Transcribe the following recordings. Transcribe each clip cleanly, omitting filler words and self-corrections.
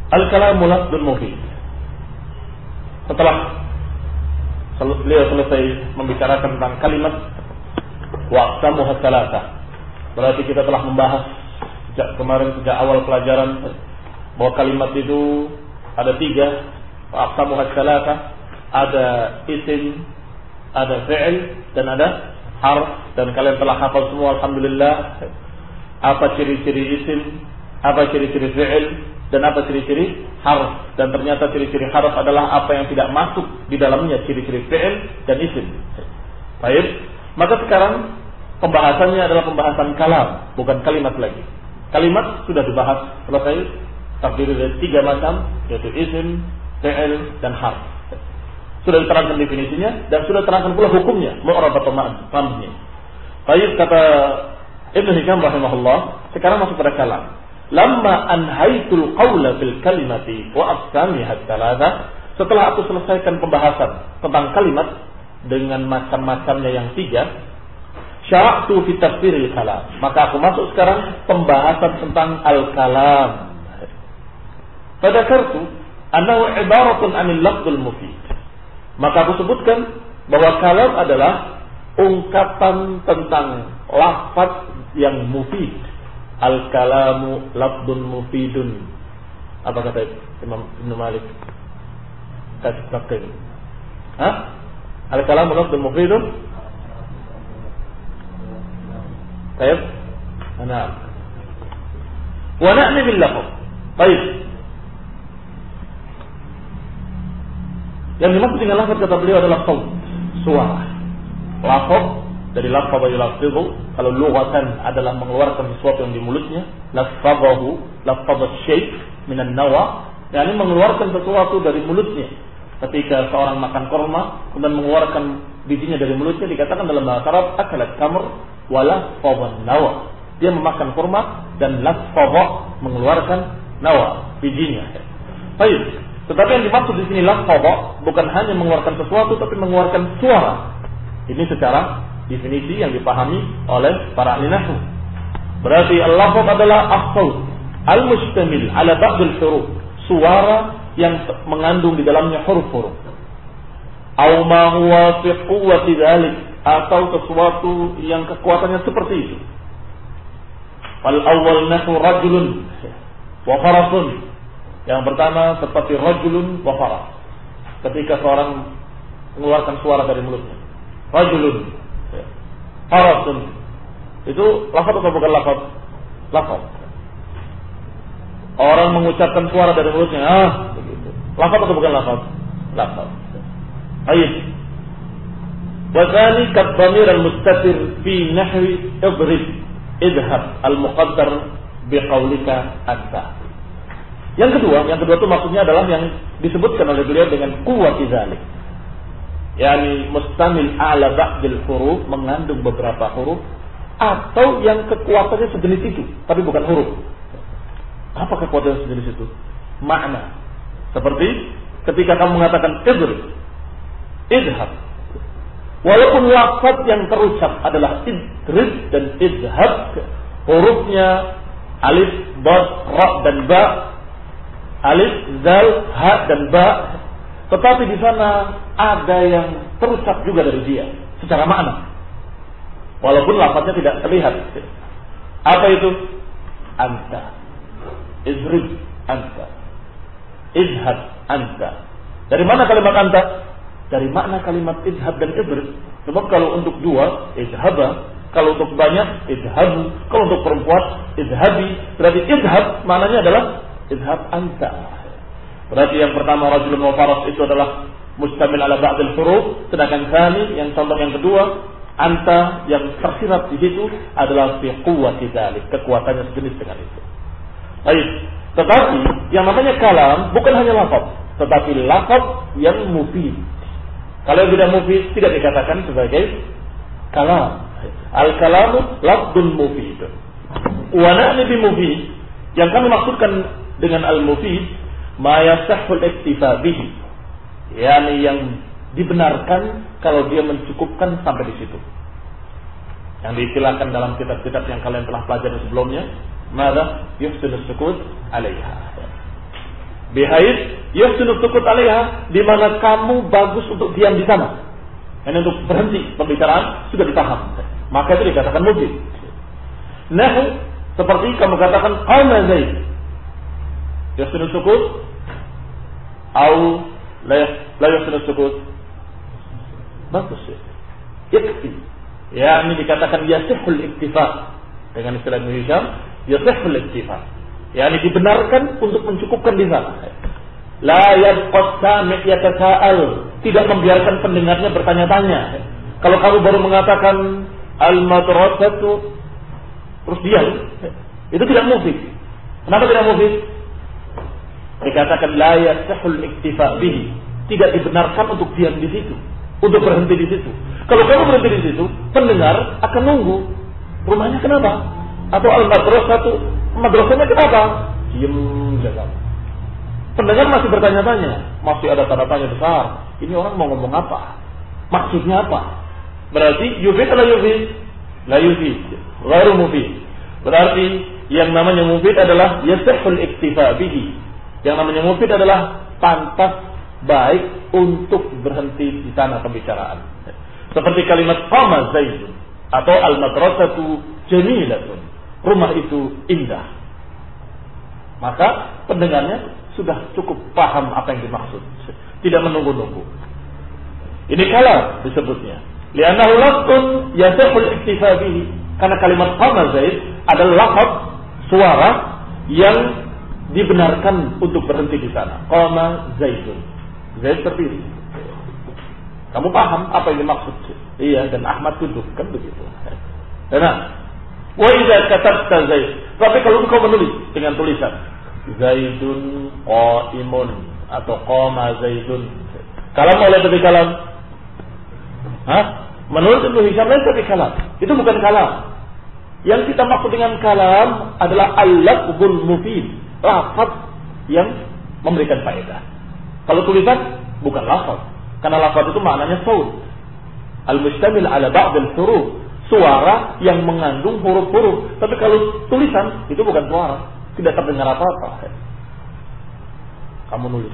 Al-kalamu lafdun mufid. Setelah beliau selesai membicarakan tentang kalimat wa aqsamuha tsalatsa, berarti kita telah membahas sejak awal pelajaran bahwa kalimat itu ada 3. Wa aqsamuha tsalatsa, ada isim, ada fi'il, dan ada harf. Dan kalian telah hafal semua alhamdulillah apa ciri-ciri isim, apa ciri-ciri fi'il, dan apa ciri-ciri harf. Dan ternyata ciri-ciri harf adalah apa yang tidak masuk di dalamnya ciri-ciri fi'il dan isim. Baik, maka sekarang pembahasannya adalah pembahasan kalam, bukan kalimat lagi. Kalimat sudah dibahas, selesai, terdiri dari 3 macam, yaitu isim, fi'il, dan harf. Sudah diterangkan definisinya dan sudah diterangkan pula hukumnya, mu'rab atau ma'rufnya. Baik, kata Ibnu Hisham rahimahullah, sekarang masuk pada kalam. Lamma anhaitul qawla fil kalimati wa aqsamiha tsalatsa, setelah aku selesaikan pembahasan tentang kalimat dengan macam-macamnya yang 3, syara'tu fi tafsiril kalam, maka aku masuk sekarang pembahasan tentang al-kalam. Fadzakartu annahu ibaratun 'anil lafdzul mufid, maka aku sebutkan bahwa kalam adalah ungkapan tentang lafaz yang mufid. Al-kalamu lafdun mufidun. Apa kata Imam Ibn Malik? Kasih. Al-kalamu lafdun mufidun. Baik. Nah. Wa na'ni bil lafz. Baik. Yang dimaksud dengan lafaz kata beliau adalah saut, suara. Lafaz dari lafadha yulafidhu, kalau lughatan adalah mengeluarkan sesuatu yang di mulutnya, lafadhahu, lafadha syai' minan nawa, yakni mengeluarkan sesuatu dari mulutnya. Ketika seorang makan kurma kemudian mengeluarkan bijinya dari mulutnya, dikatakan dalam bahasa Arab akalat tamr wa lafadha nawa. Dia memakan kurma dan lafadha, mengeluarkan nawa, bijinya. Baik. Tetapi yang dimaksud di sini lafadha bukan hanya mengeluarkan sesuatu tapi mengeluarkan suara. Ini secara definisi yang dipahami oleh para ahli nahwu. Berarti al-lafz adalah as-saut al-mustamil ala ba'd al-huruf, suara yang mengandung di dalamnya huruf-huruf. Aw ma huwa fi quwwati dzalik, atau sesuatu yang kekuatannya seperti itu. Wal awwal nahwu rajulun wa farasun. Yang pertama seperti rajulun wa faras. Ketika seorang mengeluarkan suara dari mulutnya. Rajulun, farasun, itu lafaz atau bukan lafaz? Lafaz. Orang mengucapkan suara dari mulutnya, begitu. Lafaz atau bukan lafaz? Lafaz. Baik. Wa dzani kadhamir al-mustatir fi nahwi idrib idhab al-muqaddar biqaulika anta. Yang kedua itu maksudnya adalah yang disebutkan oleh beliau dengan quwwati dzalik. Yani mustamil ala ba'dil huruf, mengandung beberapa huruf, atau yang kekuatannya sejenis itu tapi bukan huruf. Apa kekuatan sejenis itu? Makna. Seperti ketika kamu mengatakan idhab, walaupun lafaz yang terucap adalah idrib dan idhab, hurufnya alif, dad, ra dan ba, alif, zal, ha dan ba, tetapi di sana ada yang terucap juga dari dia secara makna, walaupun lafaznya tidak terlihat. Apa itu? Anta, izrib anta, izhab anta. Dari mana kalimat anta? Dari makna kalimat izhab dan izrib. Sebab kalau untuk dua, izhaba. Kalau untuk banyak, izhabu. Kalau untuk perempuan, izhabi. Berarti izhab maknanya adalah izhab anta. Berarti yang pertama rajulun wa faras itu adalah mustamil ala ba'dil huruf, sedangkan tsani yang contoh yang kedua anta yang tersirat di situ adalah fi quwwati dzalik, kekuatannya sejenis dengan itu. Baik, tetapi yang namanya kalam bukan hanya lafaz, tetapi lafaz yang mufid. Kalau yang tidak mufid tidak dikatakan sebagai kalam. Al-kalamu lafdun mufid. Wa na'ni bi mufid, yang kami maksudkan dengan al-mufid ma yasahhul iktifa bihi, yakni yang dibenarkan kalau dia mencukupkan sampai di situ. Yang diistilahkan dalam kitab-kitab yang kalian telah pelajari sebelumnya, madza yufsidus sukut 'alaiha. Bihais yahsunu sukut 'alaiha, di mana kamu bagus untuk diam di sana. Ini untuk berhenti pembicaraan sudah dipaham. Maka itu dikatakan mufid. Nahu seperti kamu katakan qama Zaid. Yahsunu sukut atau la yahsunu sukut. Bagus ya. Yakfi. Ya, ini dikatakan yasihul iktifa. Dengan istilah Ibnu Hisham, yasihul iktifa. Ya, ini dibenarkan untuk mencukupkan di sana. La yabqa sami' yatasa'al, tidak membiarkan pendengarnya bertanya-tanya. Kalau kamu baru mengatakan al-madrasatu terus diam, itu tidak mufid. Kenapa tidak mufid? Dikatakan la yasihul iktifa bihi, tidak dibenarkan untuk diam di situ, untuk berhenti di situ. Kalau kamu berhenti di situ, pendengar akan nunggu. Rumahnya kenapa? Atau al-madrasatu, madrasahnya kenapa? Diam saja. Pendengar masih bertanya-tanya, masih ada tanda tanya besar. Ini orang mau ngomong apa? Maksudnya apa? Berarti yufid atau yufid? La yufid, ghairu mufid. Berarti yang namanya mufid adalah yasihul iktifa bihi. Yang namanya mufid adalah pantas baik untuk berhenti di sana pembicaraan. Seperti kalimat qama Zaidun atau al-madrasatu jamilatun. Rumah itu indah. Maka pendengarnya sudah cukup paham apa yang dimaksud, tidak menunggu-nunggu. Ini kalam disebutnya. Li'annahu lafzun yasihul iktifa bihi, karena kalimat qama Zaid adalah lafaz suara yang dibenarkan untuk berhenti di sana. Qama Zaidun. Zaid berdiri. Kamu paham apa yang dimaksud? Iya, dan Ahmad duduk, kan begitu. Nah, wa idza katabta Zaid, tapi kalau engkau menulis dengan tulisan Zaidun qa'imun atau qama Zaidun, kalam oleh tapi kalam. Menurut Ibnu Hisham tapi kalam. Itu bukan kalam. Yang kita maksud dengan kalam adalah al-lafzul mufid, lafaz yang memberikan faedah. Kalau tulisan bukan lafaz, karena lafaz itu maknanya saut. Al-mustamil ala ba'd al-huruf, suara yang mengandung huruf-huruf. Tapi kalau tulisan itu bukan suara, tidak terdengar apa-apa. Kamu nulis.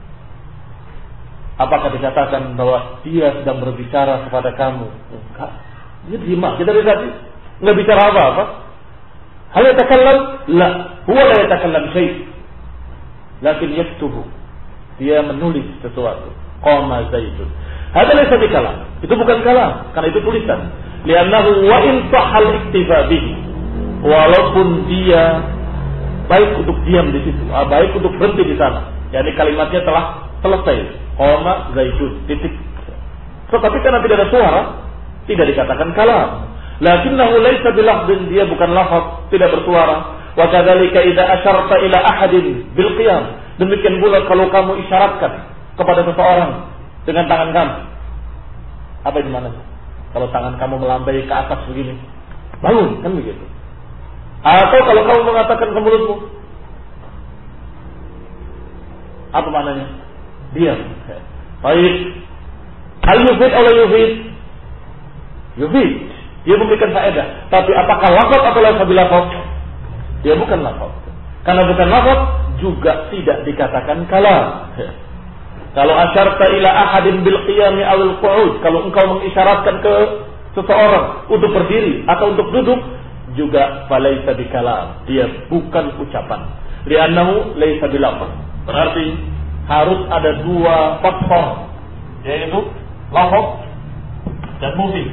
Apakah dikatakan bahwa dia sedang berbicara kepada kamu? Enggak. Dia diam. Kita lihat enggak bicara apa-apa. Hal yatakallam? La. Huwa la yatakallam syai'. Lakin yaktubu. Dia menulis sesuatu. Qama Zaidun. Hada laysa bikalam. Itu bukan kalam, karena itu tulisan. Li'annahu wa in sahal iktifa bihi. Walaupun dia baik untuk diam di situ, baik untuk berhenti di sana. Yani kalimatnya telah selesai. Qama Zaidun. Titik. Tetapi karena tidak ada suara, tidak dikatakan kalam. Lakinnahu laysa bilafdhin, dia bukan lafaz, tidak bersuara. Wa kadzalika idza asyarta ila ahadin bil qiyam. Demikian pula kalau kamu isyaratkan kepada seseorang dengan tangan kamu. Apa di mana? Kalau tangan kamu melambai ke atas begini, bangun, kan begitu. Atau kalau kamu mengatakan ke mulutmu, apa maknanya? Diam. Baik. Hal yufid atau yufid? Yufid. Dia memberikan faedah. Tapi apakah lafaz atau laysa bilafaz? Dia bukan lafaz. Karena bukan lafaz juga tidak dikatakan kalam. Kalau asyarta ila ahadin bil qiyami aw al qu'ud, kalau engkau mengisyaratkan ke seseorang untuk berdiri atau untuk duduk, juga falaisa bikalam, dia bukan ucapan. Li'annahu laisa bilafaz. Berarti harus ada dua faktor, yaitu lafaz dan mufid.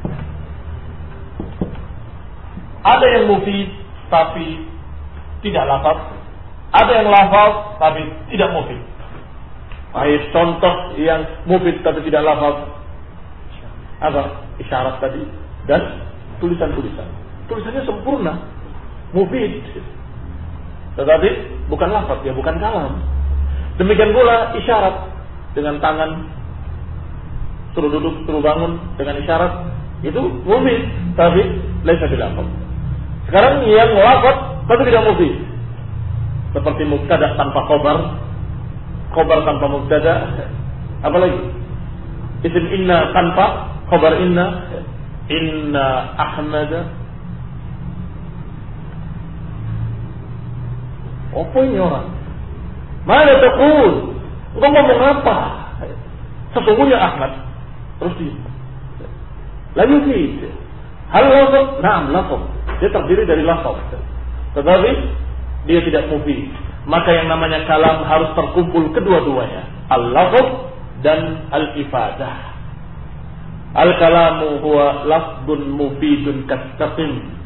Ada yang mufid tapi tidak lafaz, ada yang lafaz tapi tidak mufid. Baik, contoh yang mufid tapi tidak lafaz apa? Isyarat tadi dan tulisan-tulisan. Tulisannya sempurna, mufid, tetapi bukan lafaz, ya bukan kalam. Demikian pula isyarat dengan tangan, suruh duduk, suruh bangun dengan isyarat, itu mufid tapi laisa bilafaz. Sekarang yang lafaz tapi tidak mufid, seperti mubtada tanpa khobar, khobar tanpa mubtada, apalagi isim inna tanpa khobar inna Ahmada. Apa ini orang? Mana taqul? Engkau ngomong apa? Sesungguhnya Ahmad. Terus dia. Lalu dia. Hal lafaz? Naam, lafaz. Dia terdiri dari lafaz. Tetapi dia tidak mufid. Maka yang namanya kalam harus terkumpul kedua-duanya. Al-lafaz dan al-ifadah. Al-kalamu huwa lafdun mufidun kastaqim.